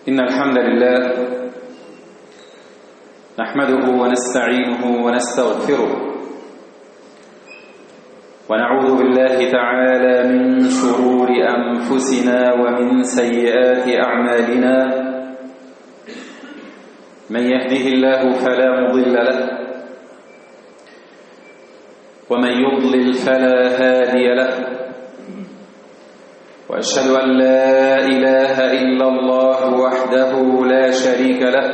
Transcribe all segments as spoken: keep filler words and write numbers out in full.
إن الحمد لله نحمده ونستعينه ونستغفره ونعوذ بالله تعالى من شرور أنفسنا ومن سيئات أعمالنا. من يهده الله فلا مضل له ومن يضلل فلا هادي له، وأشهد أن لا إله إلا الله وحده لا شريك له،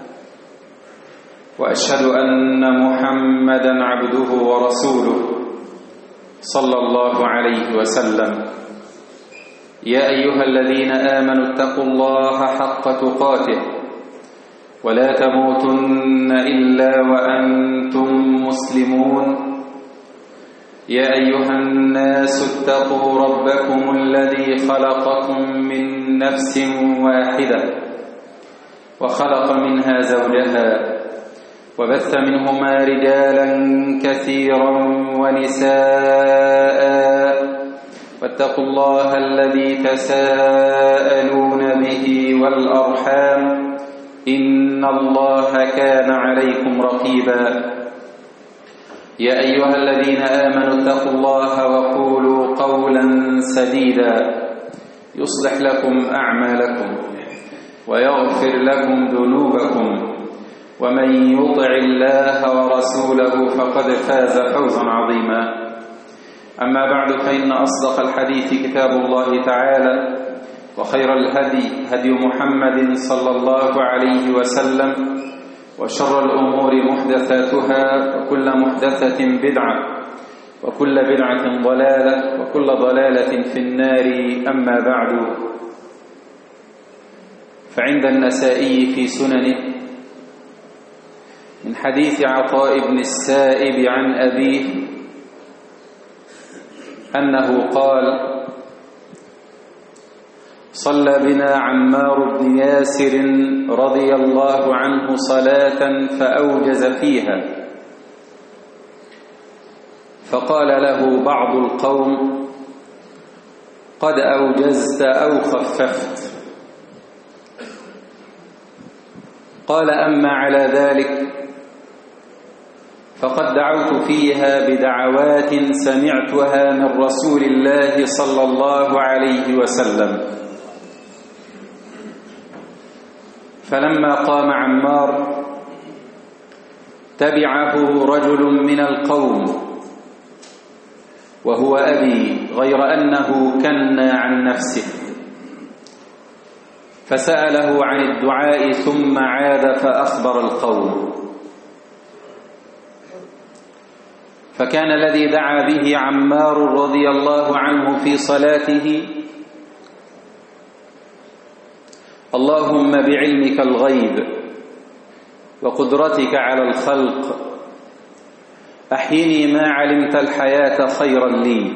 وأشهد أن محمدا عبده ورسوله صلى الله عليه وسلم. يا أيها الذين آمنوا اتقوا الله حق تقاته ولا تموتن إلا وأنتم مسلمون. يا أيها الناس اتقوا ربكم الذي خلقكم من نفس واحدة وخلق منها زوجها وبث منهما رجالا كثيرا ونساء، واتقوا الله الذي تساءلون به والأرحام إن الله كان عليكم رقيبا. يا أيها الذين آمنوا اتقوا الله وقولوا قولا سديدا يصلح لكم أعمالكم ويغفر لكم ذنوبكم، ومن يطع الله ورسوله فقد فاز فوزا عظيما. أما بعد، فإن أصدق الحديث كتاب الله تعالى، وخير الهدي هدي محمد صلى الله عليه وسلم، وشر الأمور محدثاتها، وكل محدثة بدعة، وكل بدعة ضلالة، وكل ضلالة في النار. أما بعد، فعند النسائي في سننه من حديث عطاء بن السائب عن أبيه أنه قال: صلى بنا عمار بن ياسر رضي الله عنه صلاة فأوجز فيها، فقال له بعض القوم: قد أوجزت أو خففت؟ قال: أما على ذلك فقد دعوت فيها بدعوات سمعتها من رسول الله صلى الله عليه وسلم. فلما قام عمار تبعه رجل من القوم وهو أبي، غير أنه كنى عن نفسه، فسأله عن الدعاء ثم عاد فأخبر القوم. فكان الذي دعا به عمار رضي الله عنه في صلاته: اللهم بعلمك الغيب وقدرتك على الخلق أحيني ما علمت الحياة خيرا لي،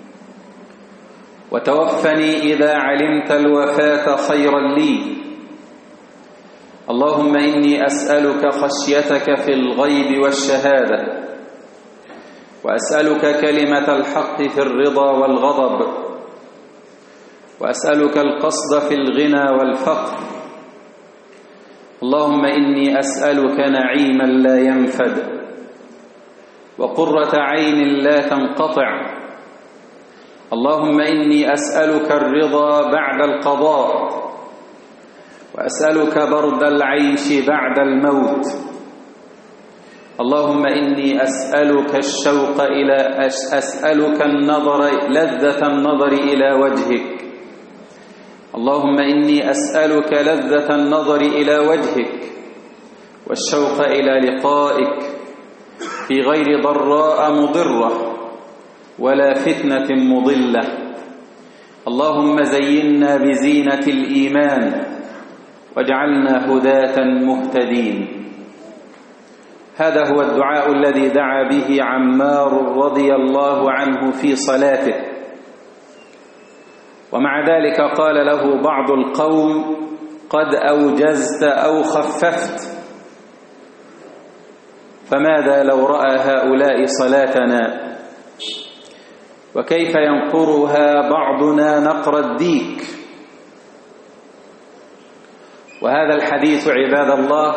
وتوفني إذا علمت الوفاة خيرا لي. اللهم إني أسألك خشيتك في الغيب والشهادة، وأسألك كلمة الحق في الرضا والغضب، وأسألك القصد في الغنى والفقر. اللهم إني أسألك نعيما لا ينفد، وقرة عين لا تنقطع. اللهم إني أسألك الرضا بعد القضاء، وأسألك برد العيش بعد الموت. اللهم إني أسألك الشوق إلى أسألك النظر لذة النظر إلى وجهك. اللهم إني أسألك لذة النظر إلى وجهك والشوق إلى لقائك في غير ضراء مضرة ولا فتنة مضلة. اللهم زينا بزينة الإيمان واجعلنا هداة مهتدين. هذا هو الدعاء الذي دعا به عمار رضي الله عنه في صلاته. ومع ذلك قال له بعض القوم: قد أوجزت أو خففت؟ فماذا لو رأى هؤلاء صلاتنا؟ وكيف ينقرها بعضنا نقر الديك؟ وهذا الحديث عباد الله،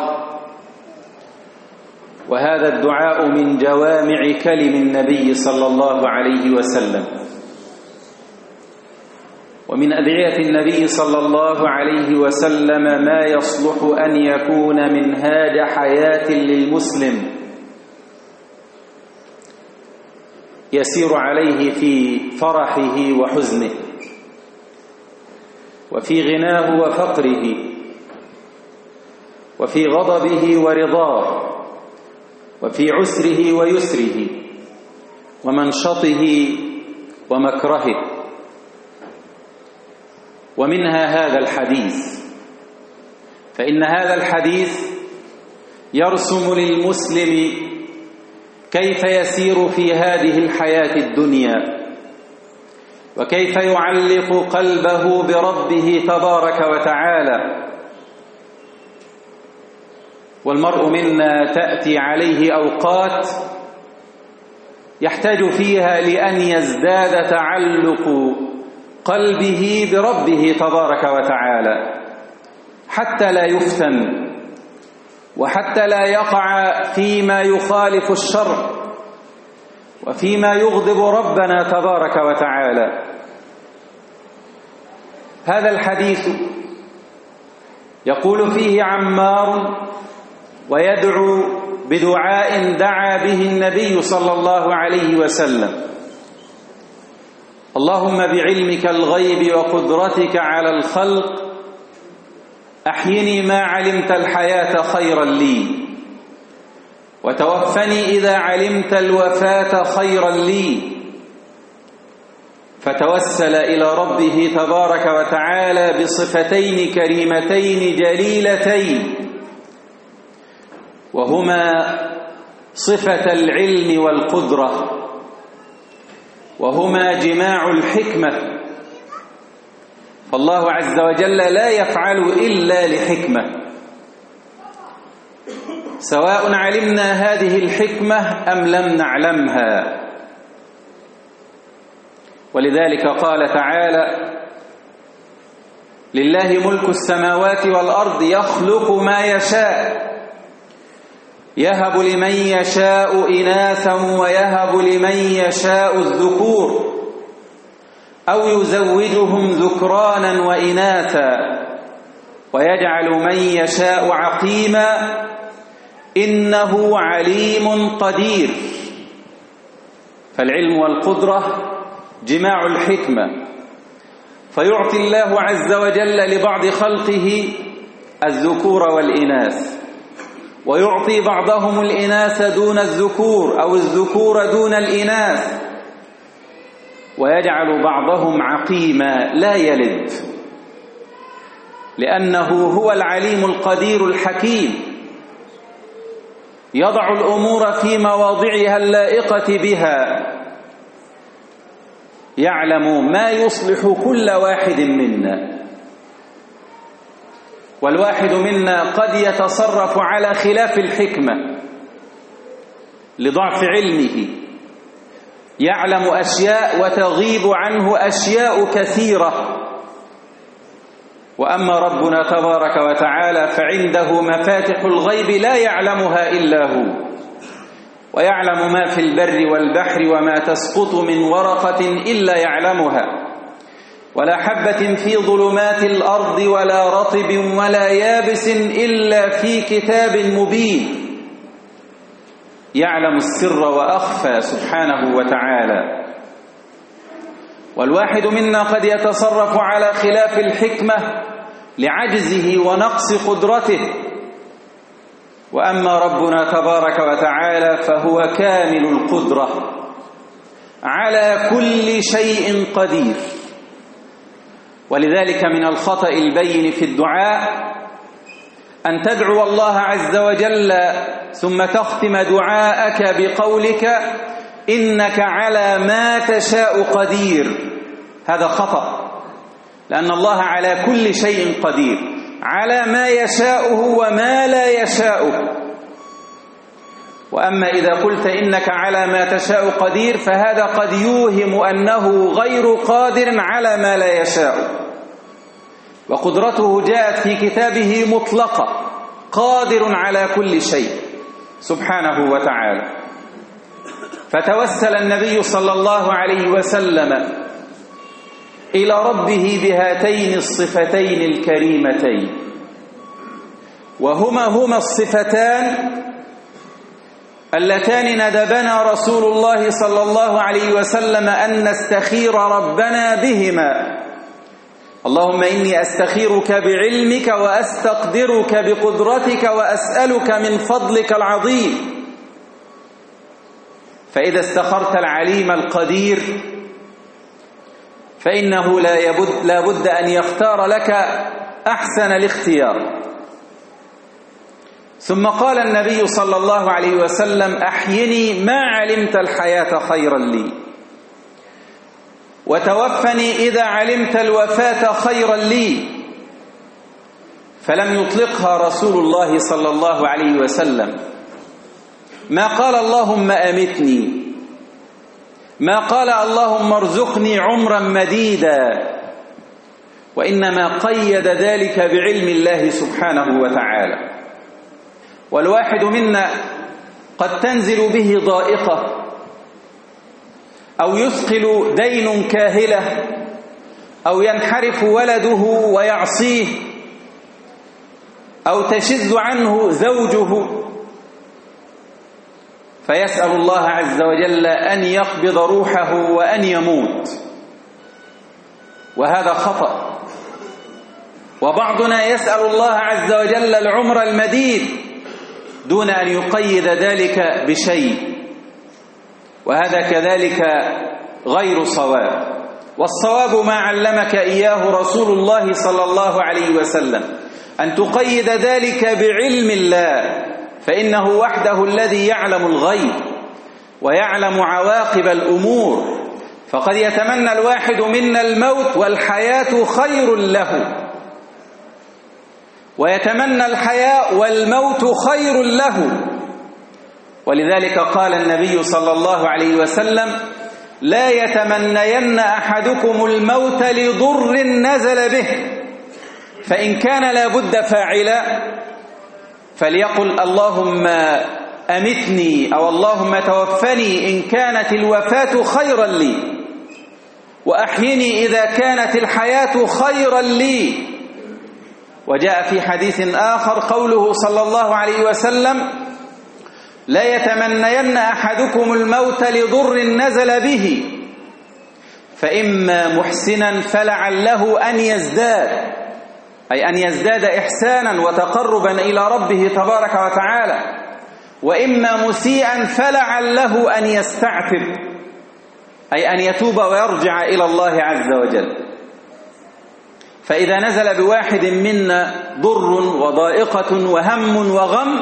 وهذا الدعاء من جوامع كلم النبي صلى الله عليه وسلم، ومن أدعية النبي صلى الله عليه وسلم ما يصلح أن يكون منهاج حياة للمسلم يسير عليه في فرحه وحزنه، وفي غناه وفقره، وفي غضبه ورضاه، وفي عسره ويسره، ومنشطه ومكرهه. ومنها هذا الحديث، فإن هذا الحديث يرسم للمسلم كيف يسير في هذه الحياة الدنيا، وكيف يعلق قلبه بربه تبارك وتعالى. والمرء منا تأتي عليه أوقات يحتاج فيها لأن يزداد تعلق قلبه بربه تبارك وتعالى، حتى لا يفتن، وحتى لا يقع فيما يخالف الشرع، وفيما يغضب ربنا تبارك وتعالى. هذا الحديث يقول فيه عمار ويدعو بدعاء دعا به النبي صلى الله عليه وسلم: اللهم بعلمك الغيب وقدرتك على الخلق أحيني ما علمت الحياة خيرا لي، وتوفني إذا علمت الوفاة خيرا لي. فتوسل إلى ربه تبارك وتعالى بصفتين كريمتين جليلتين، وهما صفة العلم والقدرة، وهما جماع الحكمة. فالله عز وجل لا يفعل إلا لحكمة، سواء علمنا هذه الحكمة أم لم نعلمها. ولذلك قال تعالى: لله ملك السماوات والأرض يخلق ما يشاء يهب لمن يشاء إناثا ويهب لمن يشاء الذكور أو يزوجهم ذكرانا وإناثا ويجعل من يشاء عقيما إنه عليم قدير. فالعلم والقدرة جماع الحكمة، فيعطي الله عز وجل لبعض خلقه الذكور والإناث، ويعطي بعضهم الإناث دون الذكور أو الذكور دون الإناث، ويجعل بعضهم عقيما لا يلد، لأنه هو العليم القدير الحكيم، يضع الأمور في مواضعها اللائقة بها، يعلم ما يصلح كل واحد منا. والواحد منا قد يتصرف على خلاف الحكمة لضعف علمه، يعلم أشياء وتغيب عنه أشياء كثيرة. وأما ربنا تبارك وتعالى فعنده مفاتح الغيب لا يعلمها إلا هو، ويعلم ما في البر والبحر وما تسقط من ورقة إلا يعلمها، ولا حبة في ظلمات الأرض ولا رطب ولا يابس إلا في كتاب مبين. يعلم السر وأخفى سبحانه وتعالى. والواحد منا قد يتصرف على خلاف الحكمة لعجزه ونقص قدرته، وأما ربنا تبارك وتعالى فهو كامل القدرة على كل شيء قدير. ولذلك من الخطأ البين في الدعاء أن تدعو الله عز وجل ثم تختم دعاءك بقولك إنك على ما تشاء قدير. هذا خطأ، لأن الله على كل شيء قدير، على ما يشاؤه وما لا يشاؤه. وأما إذا قلت إنك على ما تشاء قدير فهذا قد يوهم أنه غير قادر على ما لا يشاء، وقدرته جاءت في كتابه مطلقة، قادر على كل شيء سبحانه وتعالى. فتوسل النبي صلى الله عليه وسلم إلى ربه بهاتين الصفتين الكريمتين، وهما هما الصفتان اللتان ندبنا رسول الله صلى الله عليه وسلم أن نستخير ربنا بهما. اللهم إني أستخيرك بعلمك وأستقدرك بقدرتك وأسألك من فضلك العظيم. فإذا استخرت العليم القدير فإنه لا يبد, لا بد أن يختار لك أحسن الاختيار. ثم قال النبي صلى الله عليه وسلم: أحيني ما علمت الحياة خيرا لي، وتوفني إذا علمت الوفاة خيرا لي. فلم يطلقها رسول الله صلى الله عليه وسلم، ما قال اللهم أمتني، ما قال اللهم ارزقني عمرا مديدا، وإنما قيد ذلك بعلم الله سبحانه وتعالى. والواحد منا قد تنزل به ضائقة أو يثقل دين كاهلة أو ينحرف ولده ويعصيه أو تشذ عنه زوجه، فيسأل الله عز وجل أن يقبض روحه وأن يموت، وهذا خطأ. وبعضنا يسأل الله عز وجل العمر المديد دون أن يقيد ذلك بشيء، وهذا كذلك غير صواب. والصواب ما علمك إياه رسول الله صلى الله عليه وسلم، أن تقيد ذلك بعلم الله، فإنه وحده الذي يعلم الغيب ويعلم عواقب الأمور. فقد يتمنى الواحد منا الموت والحياة خير له، ويتمنى الحياة والموت خير له. ولذلك قال النبي صلى الله عليه وسلم: لا يتمنين أحدكم الموت لضر نزل به، فإن كان لا بد فاعلا فليقل اللهم أمتني أو اللهم توفني إن كانت الوفاة خيرا لي، وأحيني إذا كانت الحياة خيرا لي. وجاء في حديث آخر قوله صلى الله عليه وسلم: لا يتمنين أحدكم الموت لضر نزل به، فإما محسنا فلعله أن يزداد، أي أن يزداد إحسانا وتقربا إلى ربه تبارك وتعالى، وإما مسيئا فلعله أن يستعتب، أي أن يتوب ويرجع إلى الله عز وجل. فإذا نزل بواحد منا ضر وضائقة وهم وغم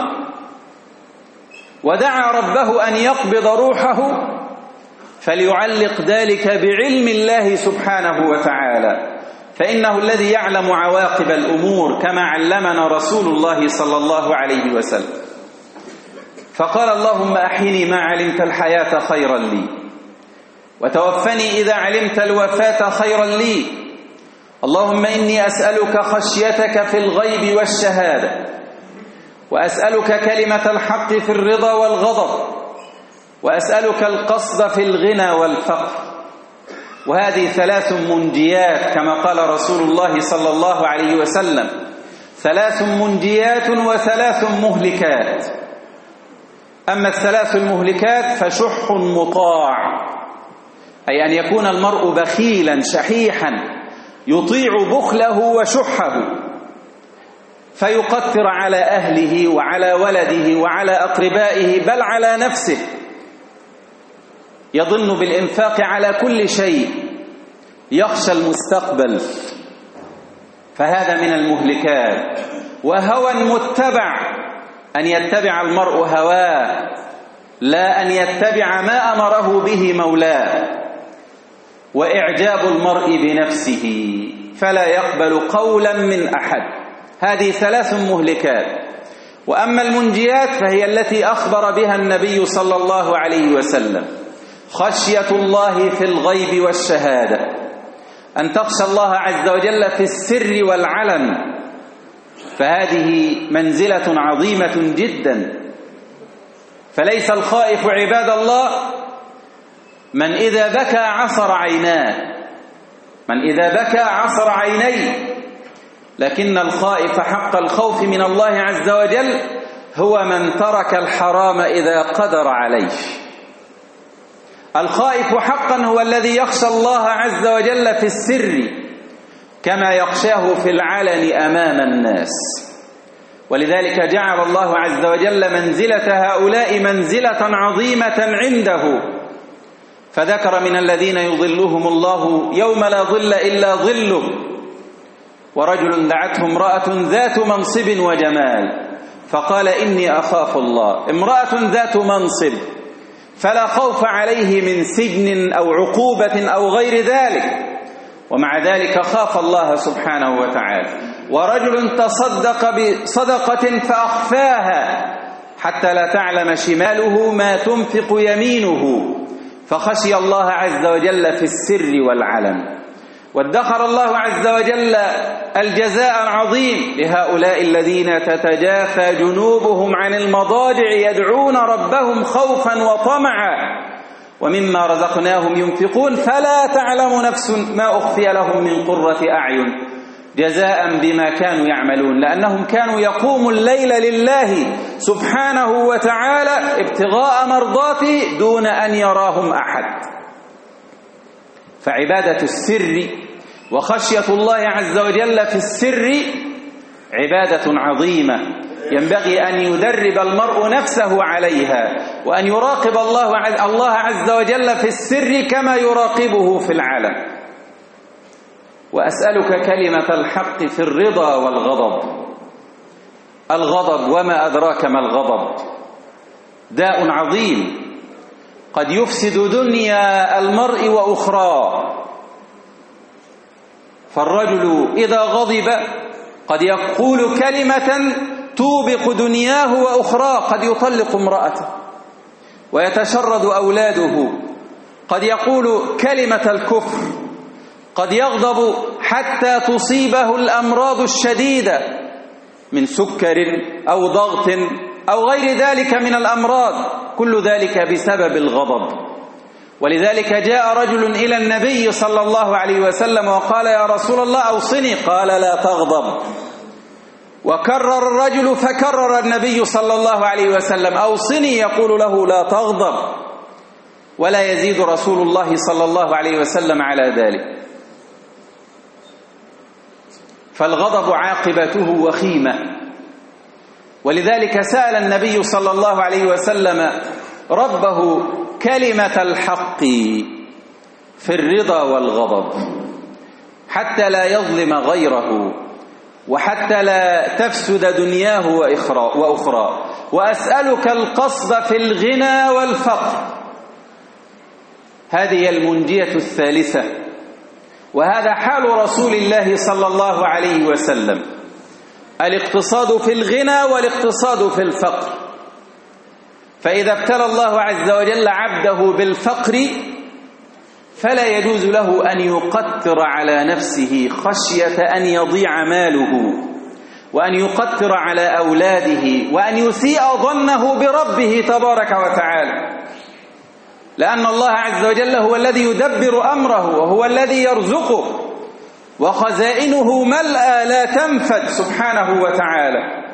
ودعا ربه أن يقبض روحه، فليعلق ذلك بعلم الله سبحانه وتعالى، فإنه الذي يعلم عواقب الأمور كما علمنا رسول الله صلى الله عليه وسلم. فقال: اللهم أحيني ما علمت الحياة خيرا لي، وتوفني إذا علمت الوفاة خيرا لي. اللهم إني أسألك خشيتك في الغيب والشهادة، وأسألك كلمة الحق في الرضا والغضب، وأسألك القصد في الغنى والفقر. وهذه ثلاث منجيات كما قال رسول الله صلى الله عليه وسلم: ثلاث منجيات وثلاث مهلكات. أما الثلاث المهلكات فشح مطاع، أي أن يكون المرء بخيلا شحيحا يطيع بخله وشحه، فيقتر على أهله وعلى ولده وعلى أقربائه بل على نفسه، يظن بالإنفاق على كل شيء، يخشى المستقبل، فهذا من المهلكات. وهوى متبع، أن يتبع المرء هواه لا أن يتبع ما أمره به مولاه. وإعجاب المرء بنفسه فلا يقبل قولا من أحد. هذه ثلاث مهلكات. وأما المنجيات فهي التي أخبر بها النبي صلى الله عليه وسلم: خشية الله في الغيب والشهادة، أن تخشى الله عز وجل في السر والعلن، فهذه منزلة عظيمة جدا. فليس الخائف عباد الله من إذا بكى عصر عيناه، من إذا بكى عصر عينيه، لكن الخائف حق الخوف من الله عز وجل هو من ترك الحرام إذا قدر عليه. الخائف حقا هو الذي يخشى الله عز وجل في السر كما يخشاه في العلن أمام الناس. ولذلك جعل الله عز وجل منزلة هؤلاء منزلة عظيمة عنده، فذكر من الذين يظلهم الله يوم لا ظل إلا ظله، ورجل دعته امرأة ذات منصب وجمال فقال إني أخاف الله. امرأة ذات منصب فلا خوف عليه من سجن أو عقوبة أو غير ذلك، ومع ذلك خاف الله سبحانه وتعالى. ورجل تصدق بصدقة فأخفاها حتى لا تعلم شماله ما تنفق يمينه، فخشي الله عز وجل في السر والعلن. وادخر الله عز وجل الجزاء العظيم لهؤلاء الذين تتجافى جنوبهم عن المضاجع يدعون ربهم خوفا وطمعا ومما رزقناهم ينفقون فلا تعلم نفس ما أخفي لهم من قرة أعين جزاء بما كانوا يعملون، لأنهم كانوا يقوموا الليل لله سبحانه وتعالى ابتغاء مرضاته دون أن يراهم أحد. فعبادة السر وخشية الله عز وجل في السر عبادة عظيمة ينبغي أن يدرب المرء نفسه عليها، وأن يراقب الله الله عز وجل في السر كما يراقبه في العلن. وأسألك كلمة الحق في الرضا والغضب. الغضب وما أدراك ما الغضب، داء عظيم قد يفسد دنيا المرء وأخراه. فالرجل إذا غضب قد يقول كلمة توبق دنياه وأخراه، قد يطلق امرأته ويتشرد أولاده، قد يقول كلمة الكفر، قد يغضب حتى تصيبه الأمراض الشديدة من سكر أو ضغط أو غير ذلك من الأمراض، كل ذلك بسبب الغضب. ولذلك جاء رجل إلى النبي صلى الله عليه وسلم وقال يا رسول الله أوصني، قال لا تغضب. وكرر الرجل فكرر النبي صلى الله عليه وسلم أوصني، يقول له لا تغضب، ولا يزيد رسول الله صلى الله عليه وسلم على ذلك. فالغضب عاقبته وخيمة، ولذلك سأل النبي صلى الله عليه وسلم ربه كلمة الحق في الرضا والغضب حتى لا يظلم غيره وحتى لا تفسد دنياه وأخرى. وأسألك القصد في الغنى والفقر. هذه المنجية الثالثة، وهذا حال رسول الله صلى الله عليه وسلم، الاقتصاد في الغنى والاقتصاد في الفقر. فإذا ابتلى الله عز وجل عبده بالفقر فلا يجوز له أن يقتر على نفسه خشية أن يضيع ماله، وأن يقتر على أولاده، وأن يسيء ظنه بربه تبارك وتعالى، لأن الله عز وجل هو الذي يدبر أمره وهو الذي يرزقه، وخزائنه ملأى لا تنفد سبحانه وتعالى.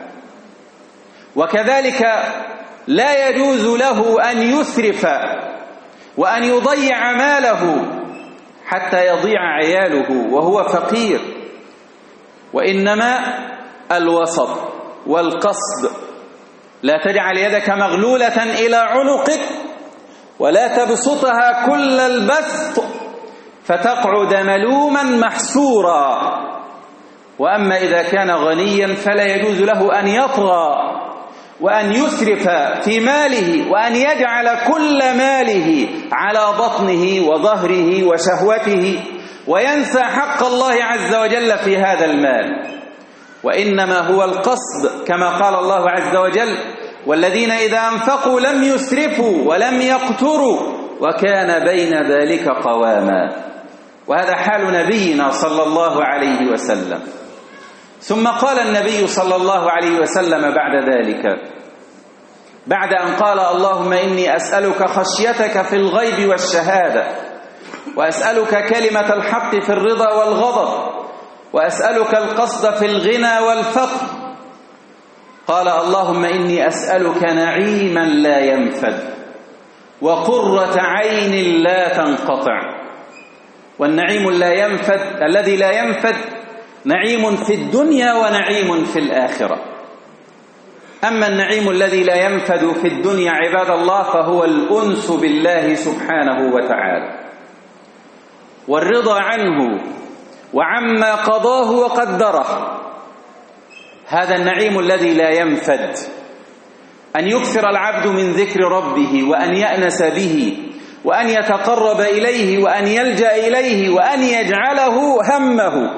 وكذلك لا يجوز له أن يسرف وأن يضيع ماله حتى يضيع عياله وهو فقير، وإنما الوسط والقصد. لا تجعل يدك مغلولة إلى عنقك ولا تبسطها كل البسط فتقعد ملوما محسورا. وأما إذا كان غنيا فلا يجوز له أن يطغى وأن يسرف في ماله وأن يجعل كل ماله على بطنه وظهره وشهوته وينسى حق الله عز وجل في هذا المال. وإنما هو القصد كما قال الله عز وجل والذين إذا أنفقوا لم يسرفوا ولم يقتروا وكان بين ذلك قواما. وهذا حال نبينا صلى الله عليه وسلم. ثم قال النبي صلى الله عليه وسلم بعد ذلك، بعد أن قال اللهم إني أسألك خشيتك في الغيب والشهادة، وأسألك كلمة الحق في الرضا والغضب، وأسألك القصد في الغنى والفقر، قال اللهم إني أسألك نعيما لا ينفد وقرة عين لا تنقطع. والنعيم لا ينفد الذي لا ينفد نعيم في الدنيا ونعيم في الآخرة. أما النعيم الذي لا ينفد في الدنيا عباد الله فهو الأنس بالله سبحانه وتعالى، والرضا عنه وعما قضاه وقدره. هذا النعيم الذي لا ينفد، أن يكثر العبد من ذكر ربه وأن يأنس به وأن يتقرب إليه وأن يلجأ إليه وأن يجعله همه.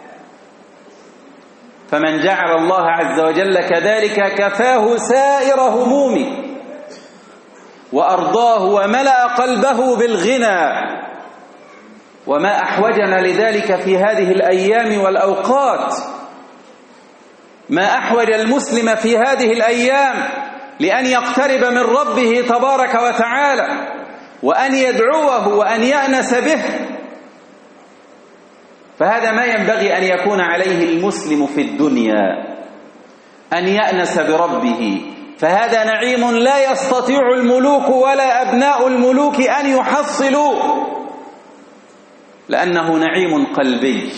فمن جعل الله عز وجل كذلك كفاه سائر همومه وأرضاه وملأ قلبه بالغنى. وما أحوجنا لذلك في هذه الأيام والأوقات، ما أحوج المسلم في هذه الأيام لأن يقترب من ربه تبارك وتعالى وأن يدعوه وأن يأنس به. فهذا ما ينبغي أن يكون عليه المسلم في الدنيا، أن يأنس بربه، فهذا نعيم لا يستطيع الملوك ولا أبناء الملوك أن يحصلوه، لأنه نعيم قلبي.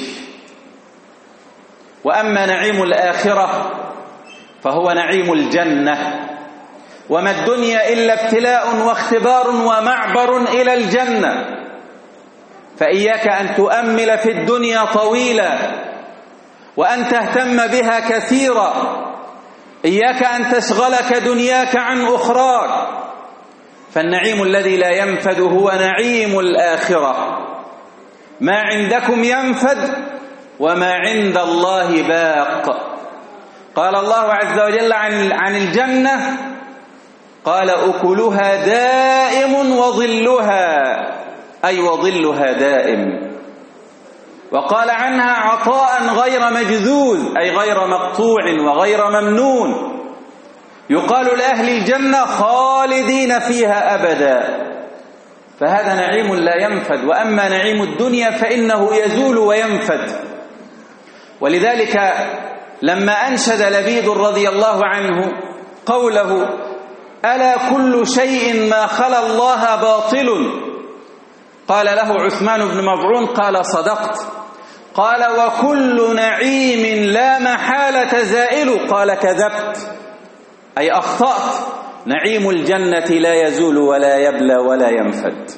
وأما نعيم الآخرة فهو نعيم الجنة، وما الدنيا إلا ابتلاء واختبار ومعبر إلى الجنة. فإياك أن تؤمل في الدنيا طويلا وأن تهتم بها كثيرا، إياك أن تشغلك دنياك عن أخراك، فالنعيم الذي لا ينفد هو نعيم الآخرة. ما عندكم ينفد وما عند الله باق. قال الله عز وجل عن عن الجنة، قال أكلها دائم وظلها، أي وظلها دائم. وقال عنها عطاء غير مجذوذ، أي غير مقطوع وغير ممنون. يقال لأهل الجنة خالدين فيها أبدا. فهذا نعيم لا ينفد. وأما نعيم الدنيا فإنه يزول وينفد. ولذلك لما أنشد لبيد رضي الله عنه قوله ألا كل شيء ما خلا الله باطل، قال له عثمان بن مظعون قال صدقت. قال وكل نعيم لا محالة زائل، قال كذبت، أي أخطأت. نعيم الجنة لا يزول ولا يبلى ولا ينفد.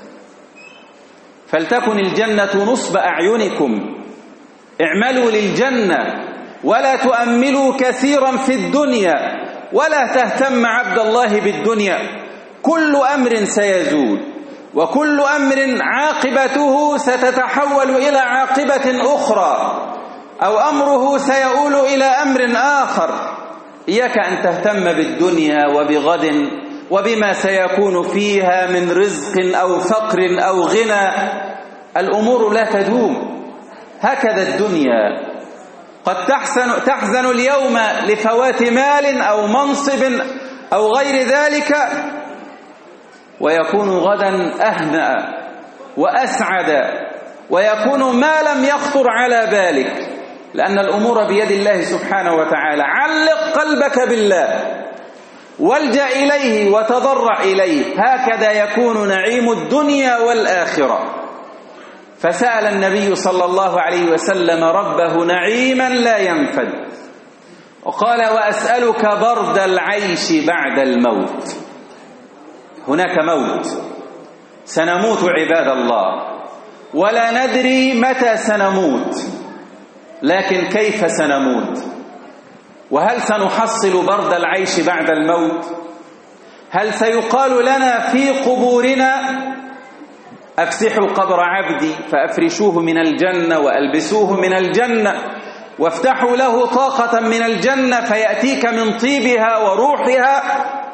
فلتكن الجنة نصب أعينكم، اعملوا للجنة ولا تؤملوا كثيرا في الدنيا، ولا تهتم عبد الله بالدنيا. كل أمر سيزول، وكل أمر عاقبته ستتحول إلى عاقبة أخرى، أو أمره سيؤول إلى أمر آخر. إياك أن تهتم بالدنيا وبغد وبما سيكون فيها من رزق أو فقر أو غنى. الأمور لا تدوم، هكذا الدنيا. قد تحزن, تحزن اليوم لفوات مال أو منصب أو غير ذلك، ويكون غدا أهنأ وأسعد، ويكون ما لم يخطر على بالك، لأن الأمور بيد الله سبحانه وتعالى. علق قلبك بالله والجأ إليه وتضرع إليه، هكذا يكون نعيم الدنيا والآخرة. فسأل النبي صلى الله عليه وسلم ربه نعيما لا ينفد، وقال وأسألك برد العيش بعد الموت. هناك موت، سنموت عباد الله، ولا ندري متى سنموت، لكن كيف سنموت؟ وهل سنحصل برد العيش بعد الموت؟ هل سيقال لنا في قبورنا أفسحوا قبر عبدي فأفرشوه من الجنة وألبسوه من الجنة وافتحوا له طاقة من الجنة فيأتيك من طيبها وروحها؟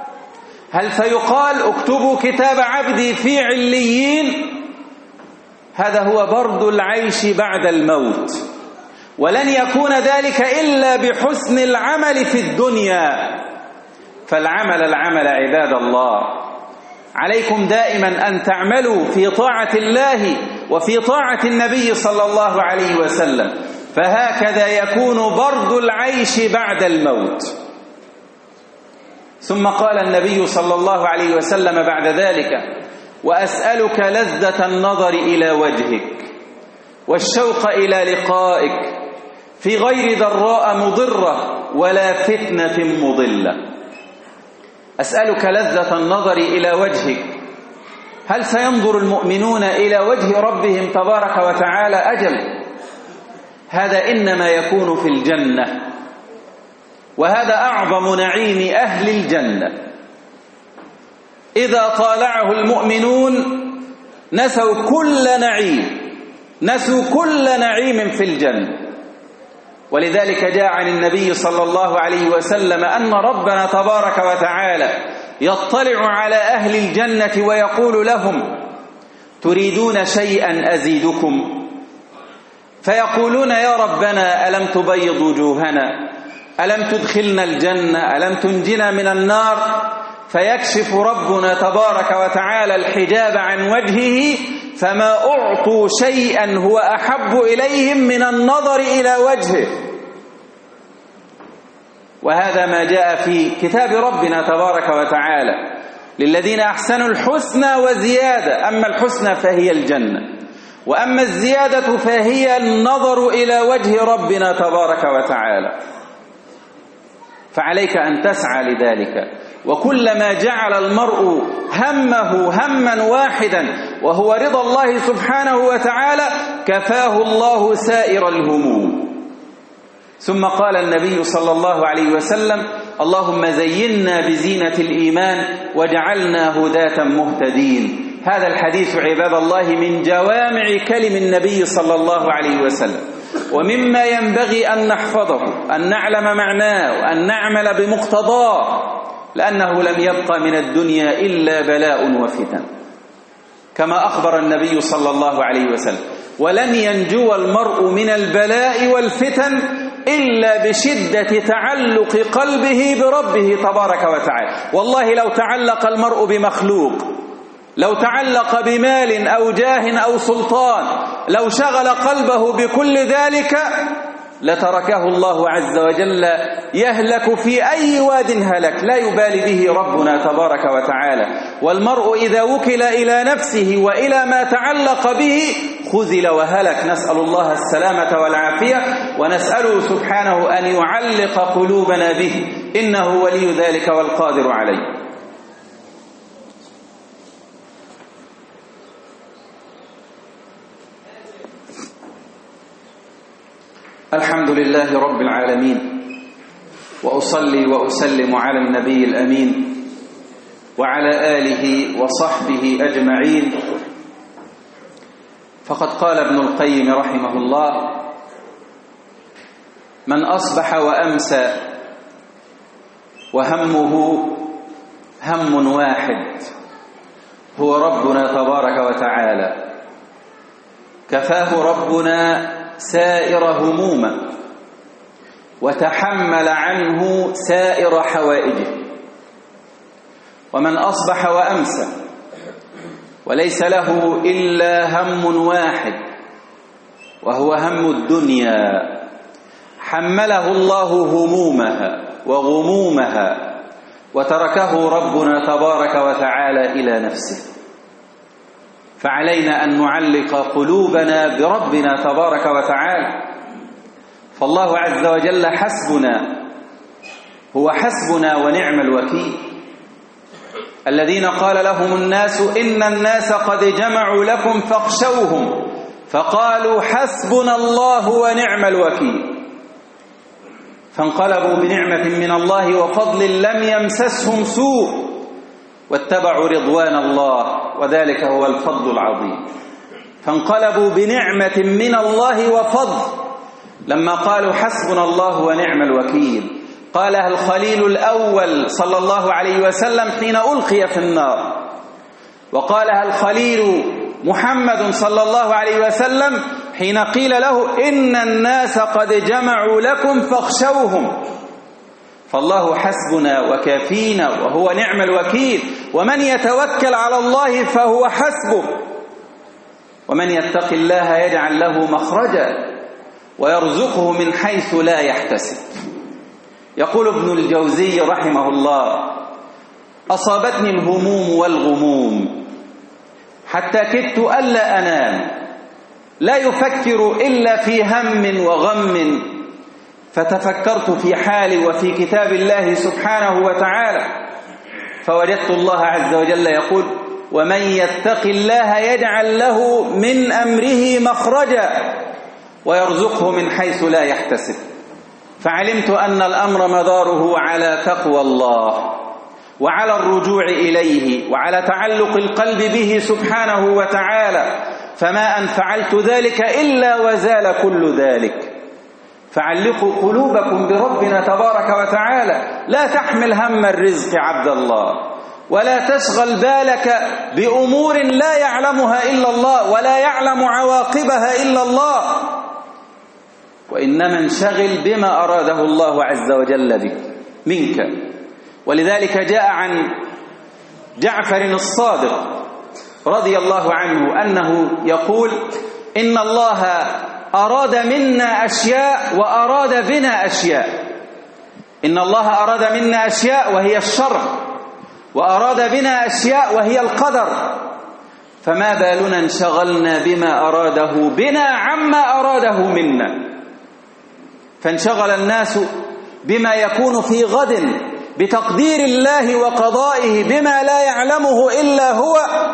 هل سيقال اكتبوا كتاب عبدي في عليين؟ هذا هو برد العيش بعد الموت، ولن يكون ذلك إلا بحسن العمل في الدنيا. فالعمل العمل عباد الله، عليكم دائما أن تعملوا في طاعة الله وفي طاعة النبي صلى الله عليه وسلم، فهكذا يكون برد العيش بعد الموت. ثم قال النبي صلى الله عليه وسلم بعد ذلك: وأسألك لذة النظر إلى وجهك والشوق إلى لقائك في غير ضراء مضرة ولا فتنة مضلة. أسألك لذة النظر إلى وجهك. هل سينظر المؤمنون إلى وجه ربهم تبارك وتعالى؟ أجل، هذا إنما يكون في الجنة، وهذا أعظم نعيم أهل الجنة. إذا طالعه المؤمنون نسوا كل نعيم، نسوا كل نعيم في الجنة. ولذلك جاء عن النبي صلى الله عليه وسلم أن ربنا تبارك وتعالى يطلع على أهل الجنة ويقول لهم: تريدون شيئا أزيدكم؟ فيقولون: يا ربنا ألم تبيض وجوهنا، ألم تدخلنا الجنة، ألم تنجنا من النار؟ فيكشف ربنا تبارك وتعالى الحجاب عن وجهه، فما أعطوا شيئا هو أحب إليهم من النظر إلى وجهه. وهذا ما جاء في كتاب ربنا تبارك وتعالى: للذين أحسنوا الحسنى وزيادة. أما الحسنى فهي الجنة، وأما الزيادة فهي النظر إلى وجه ربنا تبارك وتعالى. فعليك أن تسعى لذلك. وكلما جعل المرء همه هما واحدا وهو رضا الله سبحانه وتعالى كفاه الله سائر الهموم. ثم قال النبي صلى الله عليه وسلم: اللهم زينا بزينة الإيمان واجعلنا هداة مهتدين. هذا الحديث عباد الله من جوامع كلم النبي صلى الله عليه وسلم، ومما ينبغي أن نحفظه، أن نعلم معناه وأن نعمل بمقتضاه، لأنه لم يبقى من الدنيا إلا بلاء وفتن، كما أخبر النبي صلى الله عليه وسلم: ولن ينجو المرء من البلاء والفتن إلا بشدة تعلق قلبه بربه تبارك وتعالى. والله لو تعلق المرء بمخلوق، لو تعلق بمال أو جاه أو سلطان، لو شغل قلبه بكل ذلك لتركه الله عز وجل يهلك في أي واد هلك، لا يبالي به ربنا تبارك وتعالى. والمرء إذا وكل إلى نفسه وإلى ما تعلق به خذل وهلك. نسأل الله السلامة والعافية، ونسأله سبحانه أن يعلق قلوبنا به، إنه ولي ذلك والقادر عليه. الحمد لله رب العالمين، وأصلي وأسلم على النبي الأمين وعلى آله وصحبه أجمعين. فقد قال ابن القيم رحمه الله: من أصبح وأمسى وهمه هم واحد هو ربنا تبارك وتعالى، كفاه ربنا سائر همومه وتحمل عنه سائر حوائجه. ومن أصبح وأمسى وليس له إلا هم واحد وهو هم الدنيا، حمله الله همومها وغمومها وتركه ربنا تبارك وتعالى إلى نفسه. فعلينا أن نعلق قلوبنا بربنا تبارك وتعالى، فالله عز وجل حسبنا، هو حسبنا ونعم الوكيل. الذين قال لهم الناس إن الناس قد جمعوا لكم فاخشوهم فقالوا حسبنا الله ونعم الوكيل، فانقلبوا بنعمة من الله وفضل لم يمسسهم سوء واتبعوا رضوان الله وذلك هو الفضل العظيم. فانقلبوا بنعمة من الله وفضل لما قالوا حسبنا الله ونعم الوكيل. قالها الخليل الأول صلى الله عليه وسلم حين ألقي في النار، وقالها الخليل محمد صلى الله عليه وسلم حين قيل له إن الناس قد جمعوا لكم فاخشوهم، فالله حسبنا وكافينا وهو نعم الوكيل، ومن يتوكل على الله فهو حسبه، ومن يتق الله يجعل له مخرجا ويرزقه من حيث لا يحتسب. يقول ابن الجوزي رحمه الله: أصابتني الهموم والغموم حتى كدت ألا أنام، لا يفكر إلا في هم وغم، فتفكرت في حالي وفي كتاب الله سبحانه وتعالى، فوجدت الله عز وجل يقول: ومن يتق الله يجعل له من أمره مخرجا ويرزقه من حيث لا يحتسب. فعلمت أن الأمر مداره على تقوى الله وعلى الرجوع إليه وعلى تعلق القلب به سبحانه وتعالى، فما أن فعلت ذلك إلا وزال كل ذلك. فعلقوا قلوبكم بربنا تبارك وتعالى، لا تحمل هم الرزق عبد الله، ولا تشغل بالك بأمور لا يعلمها إلا الله ولا يعلم عواقبها إلا الله، وإنما انشغل بما أراده الله عز وجل بك منك. ولذلك جاء عن جعفر الصادق رضي الله عنه أنه يقول: إن الله أراد منا أشياء وأراد بنا أشياء. إن الله أراد منا أشياء وهي الشرع، وأراد بنا أشياء وهي القدر، فما بالنا انشغلنا بما أراده بنا عما أراده منا. فانشغل الناس بما يكون في غد بتقدير الله وقضائه بما لا يعلمه إلا هو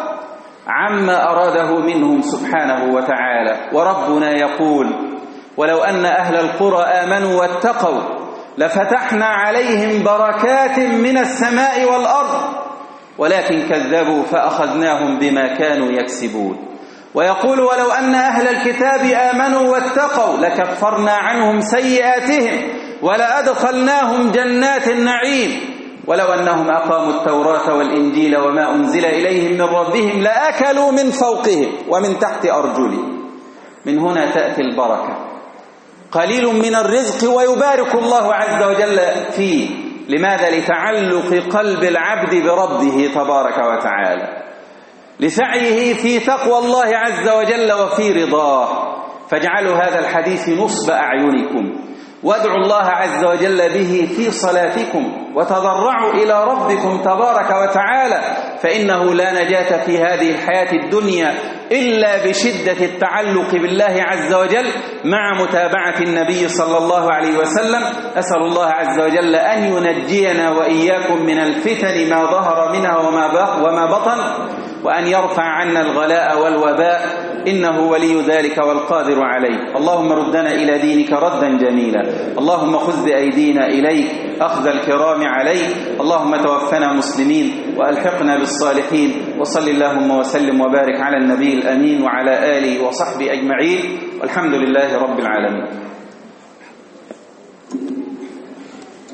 عما أراده منهم سبحانه وتعالى. وربنا يقول: ولو أن أهل القرى آمنوا واتقوا لفتحنا عليهم بركات من السماء والأرض ولكن كذبوا فأخذناهم بما كانوا يكسبون. ويقول: ولو أن أهل الكتاب آمنوا واتقوا لكفرنا عنهم سيئاتهم ولأدخلناهم جنات النعيم ولو أنهم أقاموا التوراة والإنجيل وما أنزل إليهم من ربهم لأكلوا من فوقهم ومن تحت أرجلهم. من هنا تأتي البركة. قليل من الرزق ويبارك الله عز وجل فيه. لماذا؟ لتعلق قلب العبد بربه تبارك وتعالى، لسعيه في تقوى الله عز وجل وفي رضاه. فاجعلوا هذا الحديث نصب أعينكم، وادعوا الله عز وجل به في صلاتكم، وتضرعوا إلى ربكم تبارك وتعالى، فإنه لا نجاة في هذه الحياة الدنيا إلا بشدة التعلق بالله عز وجل مع متابعة النبي صلى الله عليه وسلم. أسأل الله عز وجل أن ينجينا وإياكم من الفتن ما ظهر منها وما بطن، وأن يرفع عنا الغلاء والوباء، إنه ولي ذلك والقادر عليه. اللهم ردنا إلى دينك ردا جميلا، اللهم خذ بأيدينا إليك أخذ الكرام عليك، اللهم توفنا مسلمين وألحقنا بالصالحين. وصل اللهم وسلم وبارك على النبي الأمين وعلى آله وصحبه أجمعين، والحمد لله رب العالمين.